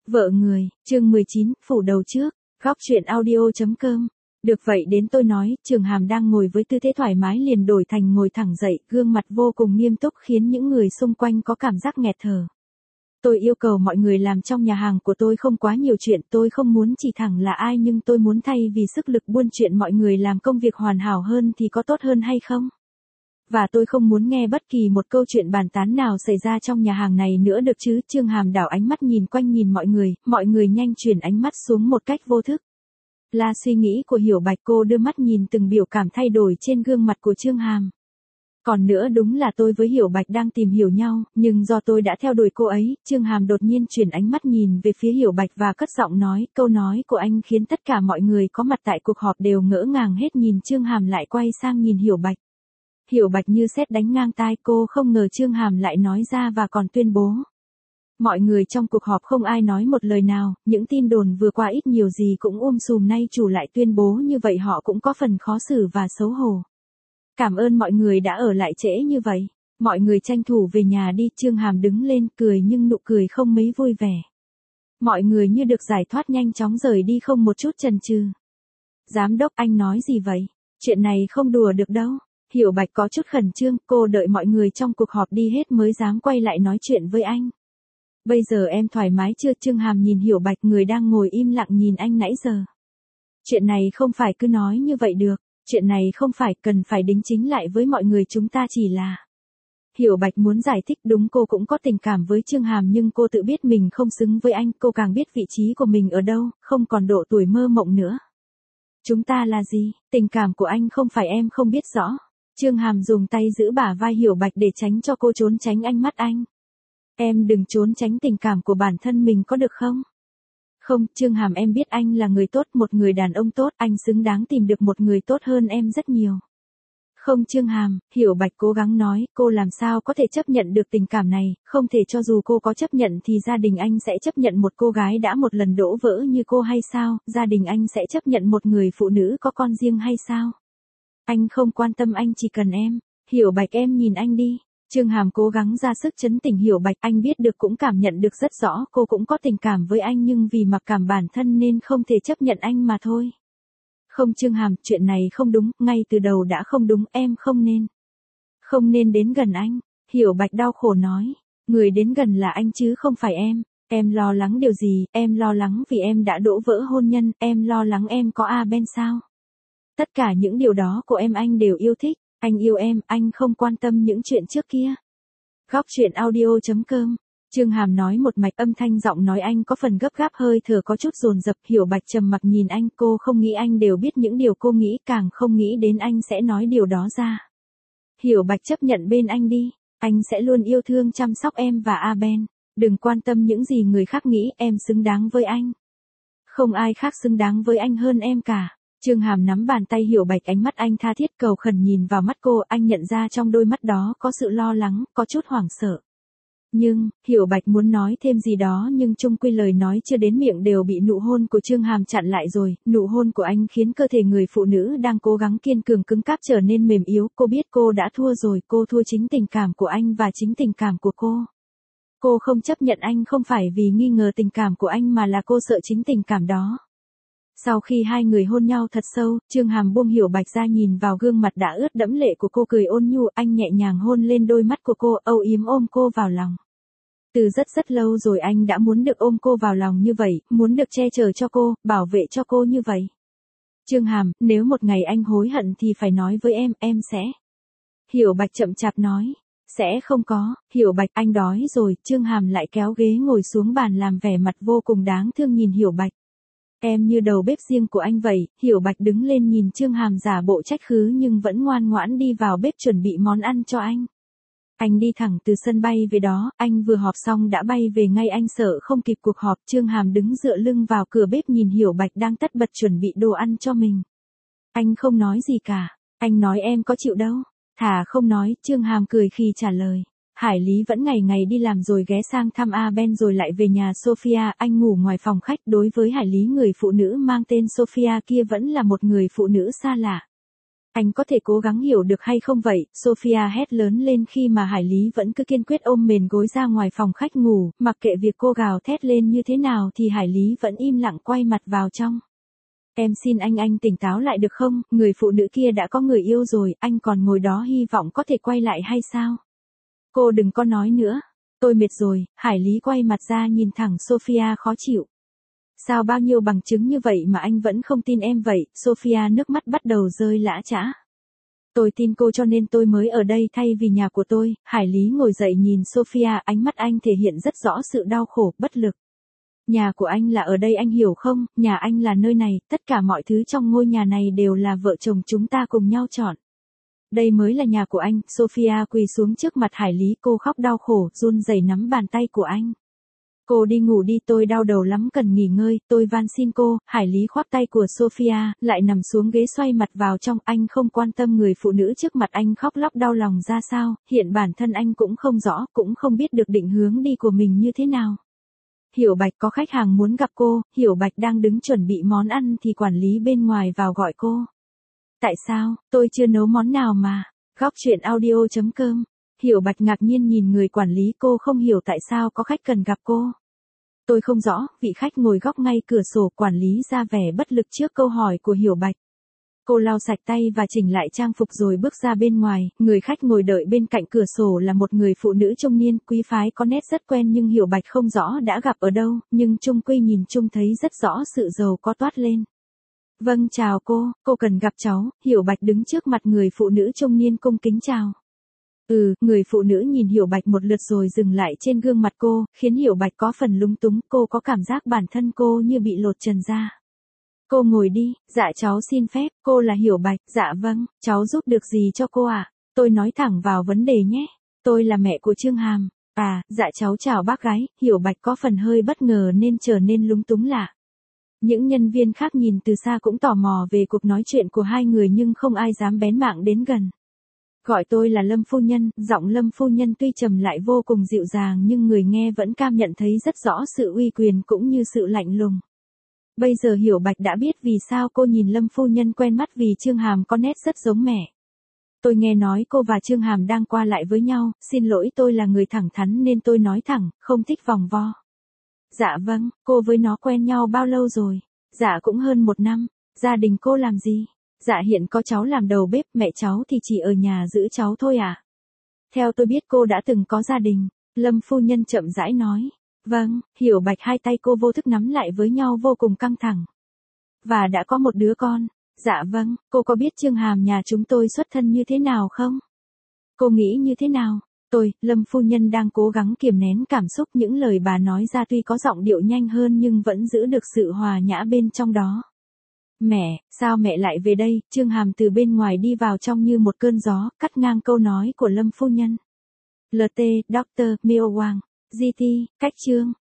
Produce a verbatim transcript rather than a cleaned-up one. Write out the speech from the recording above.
Vợ người, chương mười chín, phủ đầu trước, góc truyện audio.com. Được vậy đến tôi nói, Trường Hàm đang ngồi với tư thế thoải mái liền đổi thành ngồi thẳng dậy, gương mặt vô cùng nghiêm túc khiến những người xung quanh có cảm giác nghẹt thở. Tôi yêu cầu mọi người làm trong nhà hàng của tôi không quá nhiều chuyện, tôi không muốn chỉ thẳng là ai nhưng tôi muốn thay vì sức lực buôn chuyện mọi người làm công việc hoàn hảo hơn thì có tốt hơn hay không? Và tôi không muốn nghe bất kỳ một câu chuyện bàn tán nào xảy ra trong nhà hàng này nữa được chứ. Trương Hàm đảo ánh mắt nhìn quanh nhìn mọi người, mọi người nhanh chuyển ánh mắt xuống một cách vô thức. Là suy nghĩ của Hiểu Bạch, cô đưa mắt nhìn từng biểu cảm thay đổi trên gương mặt của Trương Hàm. Còn nữa đúng là tôi với Hiểu Bạch đang tìm hiểu nhau, nhưng do tôi đã theo đuổi cô ấy, Trương Hàm đột nhiên chuyển ánh mắt nhìn về phía Hiểu Bạch và cất giọng nói, câu nói của anh khiến tất cả mọi người có mặt tại cuộc họp đều ngỡ ngàng hết nhìn Trương Hàm lại quay sang nhìn Hiểu Bạch. Hiểu Bạch như sét đánh ngang tai, cô không ngờ Trương Hàm lại nói ra và còn tuyên bố. Mọi người trong cuộc họp không ai nói một lời nào, những tin đồn vừa qua ít nhiều gì cũng um sùm, nay chủ lại tuyên bố như vậy họ cũng có phần khó xử và xấu hổ. Cảm ơn mọi người đã ở lại trễ như vậy. Mọi người tranh thủ về nhà đi. Trương Hàm đứng lên cười nhưng nụ cười không mấy vui vẻ. Mọi người như được giải thoát nhanh chóng rời đi không một chút chần chừ. Giám đốc, anh nói gì vậy? Chuyện này không đùa được đâu. Hiểu Bạch có chút khẩn trương, cô đợi mọi người trong cuộc họp đi hết mới dám quay lại nói chuyện với anh. Bây giờ em thoải mái chưa? Trương Hàm nhìn Hiểu Bạch, người đang ngồi im lặng nhìn anh nãy giờ. Chuyện này không phải cứ nói như vậy được, chuyện này không phải, cần phải đính chính lại với mọi người, chúng ta chỉ là... Hiểu Bạch muốn giải thích, đúng cô cũng có tình cảm với Trương Hàm nhưng cô tự biết mình không xứng với anh, cô càng biết vị trí của mình ở đâu, không còn độ tuổi mơ mộng nữa. Chúng ta là gì? Tình cảm của anh không phải em không biết rõ. Trương Hàm dùng tay giữ bả vai Hiểu Bạch để tránh cho cô trốn tránh ánh mắt anh. Em đừng trốn tránh tình cảm của bản thân mình có được không? Không, Trương Hàm, em biết anh là người tốt, một người đàn ông tốt, anh xứng đáng tìm được một người tốt hơn em rất nhiều. Không Trương Hàm, Hiểu Bạch cố gắng nói, cô làm sao có thể chấp nhận được tình cảm này, không thể, cho dù cô có chấp nhận thì gia đình anh sẽ chấp nhận một cô gái đã một lần đổ vỡ như cô hay sao, gia đình anh sẽ chấp nhận một người phụ nữ có con riêng hay sao? Anh không quan tâm, anh chỉ cần em. Hiểu Bạch, em nhìn anh đi. Trương Hàm cố gắng ra sức trấn tĩnh Hiểu Bạch, anh biết được cũng cảm nhận được rất rõ cô cũng có tình cảm với anh nhưng vì mặc cảm bản thân nên không thể chấp nhận anh mà thôi. Không Trương Hàm, chuyện này không đúng, ngay từ đầu đã không đúng, em không nên. Không nên đến gần anh. Hiểu Bạch đau khổ nói. Người đến gần là anh chứ không phải em. Em lo lắng điều gì? Em lo lắng vì em đã đổ vỡ hôn nhân, em lo lắng em có A Ben sao? Tất cả những điều đó của em anh đều yêu thích, anh yêu em, anh không quan tâm những chuyện trước kia. Góc truyện audio.com. Trương Hàm nói một mạch, âm thanh giọng nói anh có phần gấp gáp, hơi thở có chút dồn dập. Hiểu Bạch trầm mặc nhìn anh, cô không nghĩ anh đều biết những điều cô nghĩ, càng không nghĩ đến anh sẽ nói điều đó ra. Hiểu Bạch chấp nhận bên anh đi, anh sẽ luôn yêu thương chăm sóc em và A Ben. Đừng quan tâm những gì người khác nghĩ, em xứng đáng với anh. Không ai khác xứng đáng với anh hơn em cả. Trương Hàm nắm bàn tay Hiểu Bạch, ánh mắt anh tha thiết cầu khẩn nhìn vào mắt cô, anh nhận ra trong đôi mắt đó có sự lo lắng, có chút hoảng sợ. Nhưng, Hiểu Bạch muốn nói thêm gì đó nhưng chung quy lời nói chưa đến miệng đều bị nụ hôn của Trương Hàm chặn lại rồi. Nụ hôn của anh khiến cơ thể người phụ nữ đang cố gắng kiên cường cứng cáp trở nên mềm yếu, cô biết cô đã thua rồi, cô thua chính tình cảm của anh và chính tình cảm của cô. Cô không chấp nhận anh không phải vì nghi ngờ tình cảm của anh mà là cô sợ chính tình cảm đó. Sau khi hai người hôn nhau thật sâu, Trương Hàm buông Hiểu Bạch ra, nhìn vào gương mặt đã ướt đẫm lệ của cô, cười ôn nhu, anh nhẹ nhàng hôn lên đôi mắt của cô, âu yếm ôm cô vào lòng. Từ rất rất lâu rồi anh đã muốn được ôm cô vào lòng như vậy, muốn được che chở cho cô, bảo vệ cho cô như vậy. Trương Hàm, nếu một ngày anh hối hận thì phải nói với em, em sẽ. Hiểu Bạch chậm chạp nói. Sẽ không có. Hiểu Bạch, anh đói rồi. Trương Hàm lại kéo ghế ngồi xuống bàn làm vẻ mặt vô cùng đáng thương nhìn Hiểu Bạch. Em như đầu bếp riêng của anh vậy. Hiểu Bạch đứng lên nhìn Trương Hàm giả bộ trách khứ nhưng vẫn ngoan ngoãn đi vào bếp chuẩn bị món ăn cho anh. Anh đi thẳng từ sân bay về đó, anh vừa họp xong đã bay về ngay, anh sợ không kịp cuộc họp. Trương Hàm đứng dựa lưng vào cửa bếp nhìn Hiểu Bạch đang tất bật chuẩn bị đồ ăn cho mình. Anh không nói gì cả, anh nói em có chịu đâu. Thà không nói, Trương Hàm cười khi trả lời. Hải Lý vẫn ngày ngày đi làm rồi ghé sang thăm A Ben rồi lại về nhà Sophia, anh ngủ ngoài phòng khách. Đối với Hải Lý, người phụ nữ mang tên Sophia kia vẫn là một người phụ nữ xa lạ. Anh có thể cố gắng hiểu được hay không vậy? Sophia hét lớn lên khi mà Hải Lý vẫn cứ kiên quyết ôm mền gối ra ngoài phòng khách ngủ, mặc kệ việc cô gào thét lên như thế nào thì Hải Lý vẫn im lặng quay mặt vào trong. Em xin anh anh tỉnh táo lại được không, người phụ nữ kia đã có người yêu rồi, anh còn ngồi đó hy vọng có thể quay lại hay sao? Cô đừng có nói nữa. Tôi mệt rồi, Hải Lý quay mặt ra nhìn thẳng Sophia khó chịu. Sao bao nhiêu bằng chứng như vậy mà anh vẫn không tin em vậy? Sophia nước mắt bắt đầu rơi lã chã. Tôi tin cô cho nên tôi mới ở đây thay vì nhà của tôi. Hải Lý ngồi dậy nhìn Sophia, ánh mắt anh thể hiện rất rõ sự đau khổ, bất lực. Nhà của anh là ở đây anh hiểu không, nhà anh là nơi này, tất cả mọi thứ trong ngôi nhà này đều là vợ chồng chúng ta cùng nhau chọn. Đây mới là nhà của anh. Sophia quỳ xuống trước mặt Hải Lý, cô khóc đau khổ, run rẩy nắm bàn tay của anh. Cô đi ngủ đi, tôi đau đầu lắm cần nghỉ ngơi, tôi van xin cô. Hải Lý khoác tay của Sophia, lại nằm xuống ghế xoay mặt vào trong. Anh không quan tâm người phụ nữ trước mặt anh khóc lóc đau lòng ra sao, hiện bản thân anh cũng không rõ, cũng không biết được định hướng đi của mình như thế nào. Hiểu Bạch có khách hàng muốn gặp cô, Hiểu Bạch đang đứng chuẩn bị món ăn thì quản lý bên ngoài vào gọi cô. Tại sao, tôi chưa nấu món nào mà. Góc truyện audio chấm com. Hiểu Bạch ngạc nhiên nhìn người quản lý, cô không hiểu tại sao có khách cần gặp cô. Tôi không rõ, vị khách ngồi góc ngay cửa sổ, quản lý ra vẻ bất lực trước câu hỏi của Hiểu Bạch. Cô lau sạch tay và chỉnh lại trang phục rồi bước ra bên ngoài, người khách ngồi đợi bên cạnh cửa sổ là một người phụ nữ trung niên, quý phái có nét rất quen nhưng Hiểu Bạch không rõ đã gặp ở đâu, nhưng chung quy nhìn chung thấy rất rõ sự giàu có toát lên. Vâng chào cô, cô cần gặp cháu. Hiểu Bạch đứng trước mặt người phụ nữ trung niên cung kính chào. Ừ, người phụ nữ nhìn Hiểu Bạch một lượt rồi dừng lại trên gương mặt cô, khiến Hiểu Bạch có phần lung túng, cô có cảm giác bản thân cô như bị lột trần ra. Cô ngồi đi, dạ cháu xin phép, cô là Hiểu Bạch, dạ vâng, cháu giúp được gì cho cô ạ? À? Tôi nói thẳng vào vấn đề nhé, tôi là mẹ của Trương Hàm. À, dạ cháu chào bác gái. Hiểu Bạch có phần hơi bất ngờ nên trở nên lúng túng lạ. Những nhân viên khác nhìn từ xa cũng tò mò về cuộc nói chuyện của hai người nhưng không ai dám bén mảng đến gần. Gọi tôi là Lâm phu nhân, giọng Lâm phu nhân tuy trầm lại vô cùng dịu dàng nhưng người nghe vẫn cảm nhận thấy rất rõ sự uy quyền cũng như sự lạnh lùng. Bây giờ Hiểu Bạch đã biết vì sao cô nhìn Lâm phu nhân quen mắt, vì Trương Hàm có nét rất giống mẹ. Tôi nghe nói cô và Trương Hàm đang qua lại với nhau, xin lỗi tôi là người thẳng thắn nên tôi nói thẳng, không thích vòng vo. Dạ vâng, cô với nó quen nhau bao lâu rồi? Dạ cũng hơn một năm. Gia đình cô làm gì? Dạ hiện có cháu làm đầu bếp, mẹ cháu thì chỉ ở nhà giữ cháu thôi à? Theo tôi biết cô đã từng có gia đình. Lâm phu nhân chậm rãi nói. Vâng, Hiểu Bạch hai tay cô vô thức nắm lại với nhau vô cùng căng thẳng. Và đã có một đứa con. Dạ vâng, cô có biết Trương Hàm nhà chúng tôi xuất thân như thế nào không? Cô nghĩ như thế nào? Tôi, Lâm phu nhân đang cố gắng kiềm nén cảm xúc, những lời bà nói ra tuy có giọng điệu nhanh hơn nhưng vẫn giữ được sự hòa nhã bên trong đó. Mẹ, sao mẹ lại về đây? Trương Hàm từ bên ngoài đi vào trong như một cơn gió, cắt ngang câu nói của Lâm phu nhân. lờ tê, Doctor Miêu Wang, giê tê, cách Trương,